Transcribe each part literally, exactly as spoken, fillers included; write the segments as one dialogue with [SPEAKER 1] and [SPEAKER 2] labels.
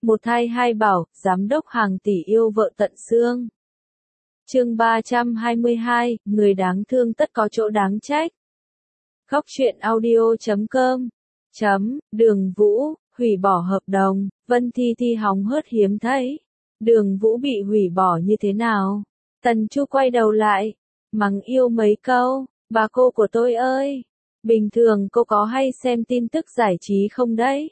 [SPEAKER 1] Một thai hai bảo, giám đốc hàng tỷ yêu vợ tận xương. Chương ba trăm hai mươi hai, người đáng thương tất có chỗ đáng trách. Góc truyện audio chấm com. Chấm, Đường Vũ, hủy bỏ hợp đồng, Vân Thi Thi hóng hớt hiếm thấy. Đường Vũ bị hủy bỏ như thế nào? Tần Chu quay đầu lại, mắng yêu mấy câu, bà cô của tôi ơi, bình thường cô có hay xem tin tức giải trí không đấy?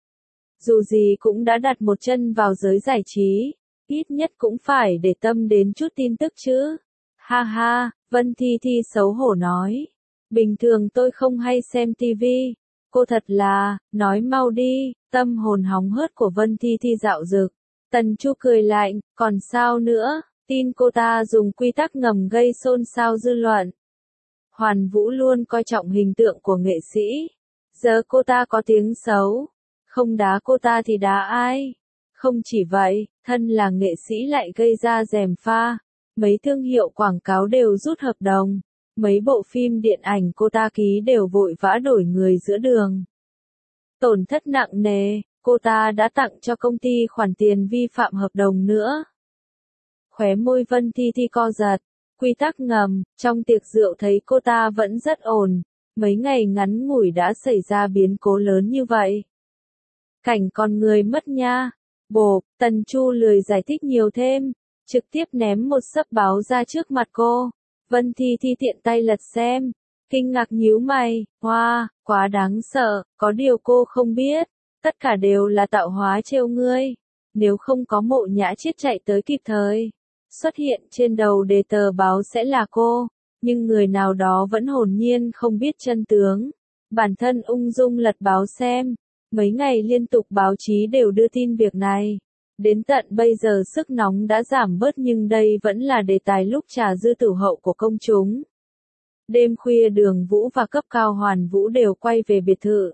[SPEAKER 1] Dù gì cũng đã đặt một chân vào giới giải trí, ít nhất cũng phải để tâm đến chút tin tức chứ. Ha ha, Vân Thi Thi xấu hổ nói. Bình thường tôi không hay xem tivi. Cô thật là, nói mau đi, tâm hồn hóng hớt của Vân Thi Thi dạo dực. Tần Chu cười lạnh, còn sao nữa, tin cô ta dùng quy tắc ngầm gây xôn xao dư luận. Hoàn Vũ luôn coi trọng hình tượng của nghệ sĩ. Giờ cô ta có tiếng xấu. Không đá cô ta thì đá ai? Không chỉ vậy, thân là nghệ sĩ lại gây ra gièm pha. Mấy thương hiệu quảng cáo đều rút hợp đồng. Mấy bộ phim điện ảnh cô ta ký đều vội vã đổi người giữa đường. Tổn thất nặng nề, cô ta đã tặng cho công ty khoản tiền vi phạm hợp đồng nữa. Khóe môi Vân Thi Thi co giật. Quy tắc ngầm, trong tiệc rượu thấy cô ta vẫn rất ổn. Mấy ngày ngắn ngủi đã xảy ra biến cố lớn như vậy. Cảnh con người mất nha. Bộp, Tần Chu lười giải thích nhiều thêm. Trực tiếp ném một xấp báo ra trước mặt cô. Vân Thi Thi tiện tay lật xem. Kinh ngạc nhíu mày. Hoa, wow, quá đáng sợ. Có điều cô không biết. Tất cả đều là tạo hóa trêu ngươi. Nếu không có Mộ Nhã Chiết chạy tới kịp thời. Xuất hiện trên đầu đề tờ báo sẽ là cô. Nhưng người nào đó vẫn hồn nhiên không biết chân tướng. Bản thân ung dung lật báo xem. Mấy ngày liên tục báo chí đều đưa tin việc này. Đến tận bây giờ sức nóng đã giảm bớt nhưng đây vẫn là đề tài lúc trà dư tử hậu của công chúng. Đêm khuya Đường Vũ và cấp cao Hoàn Vũ đều quay về biệt thự.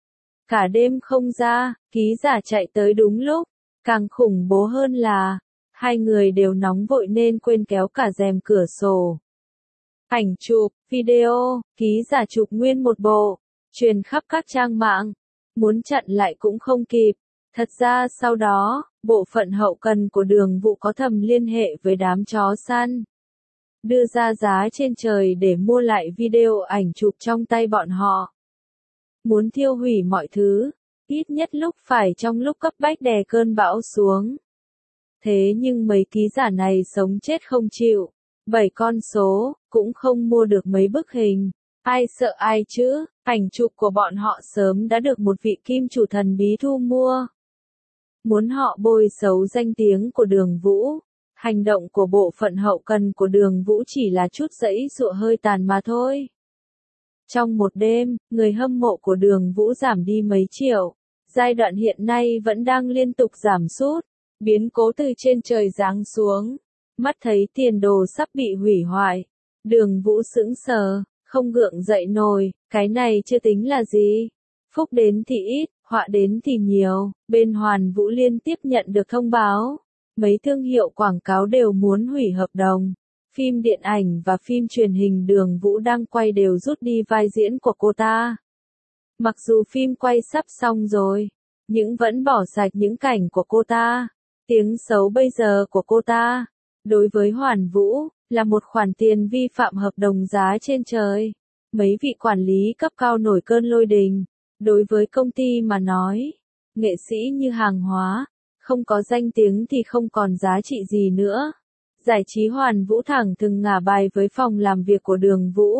[SPEAKER 1] Cả đêm không ra, ký giả chạy tới đúng lúc. Càng khủng bố hơn là, hai người đều nóng vội nên quên kéo cả rèm cửa sổ. Ảnh chụp, video, ký giả chụp nguyên một bộ, truyền khắp các trang mạng. Muốn chặn lại cũng không kịp. Thật ra sau đó, bộ phận hậu cần của Đường Vũ có thầm liên hệ với đám chó săn. Đưa ra giá trên trời để mua lại video ảnh chụp trong tay bọn họ. Muốn thiêu hủy mọi thứ, ít nhất lúc phải trong lúc cấp bách đè cơn bão xuống. Thế nhưng mấy ký giả này sống chết không chịu. Bảy con số, cũng không mua được mấy bức hình. Ai sợ ai chứ, ảnh chụp của bọn họ sớm đã được một vị kim chủ thần bí thu mua. Muốn họ bôi xấu danh tiếng của Đường Vũ. Hành động của bộ phận hậu cần của Đường Vũ chỉ là chút giãy giụa hơi tàn mà thôi. Trong một đêm, người hâm mộ của Đường Vũ giảm đi mấy triệu. Giai đoạn hiện nay vẫn đang liên tục giảm sút. Biến cố từ trên trời giáng xuống. Mắt thấy tiền đồ sắp bị hủy hoại. Đường Vũ sững sờ, không gượng dậy nổi, cái này chưa tính là gì. Phúc đến thì ít, họa đến thì nhiều. Bên Hoàn Vũ liên tiếp nhận được thông báo. Mấy thương hiệu quảng cáo đều muốn hủy hợp đồng. Phim điện ảnh và phim truyền hình Đường Vũ đang quay đều rút đi vai diễn của cô ta. Mặc dù phim quay sắp xong rồi, nhưng vẫn bỏ sạch những cảnh của cô ta. Tiếng xấu bây giờ của cô ta, đối với Hoàn Vũ, là một khoản tiền vi phạm hợp đồng giá trên trời. Mấy vị quản lý cấp cao nổi cơn lôi đình. Đối với công ty mà nói, nghệ sĩ như hàng hóa, không có danh tiếng thì không còn giá trị gì nữa. Giải trí Hoàn Vũ thẳng thừng ngả bài với phòng làm việc của Đường Vũ.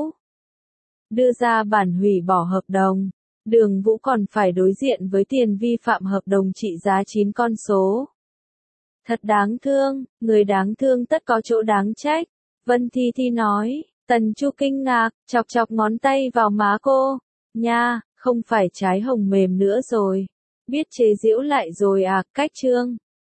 [SPEAKER 1] Đưa ra bản hủy bỏ hợp đồng. Đường Vũ còn phải đối diện với tiền vi phạm hợp đồng trị giá chín con số. Thật đáng thương, người đáng thương tất có chỗ đáng trách. Vân Thi Thi nói. Tần Chu kinh ngạc, chọc chọc ngón tay vào má cô. Nha, không phải trái hồng mềm nữa rồi. Biết chế giễu lại rồi à, cách chương.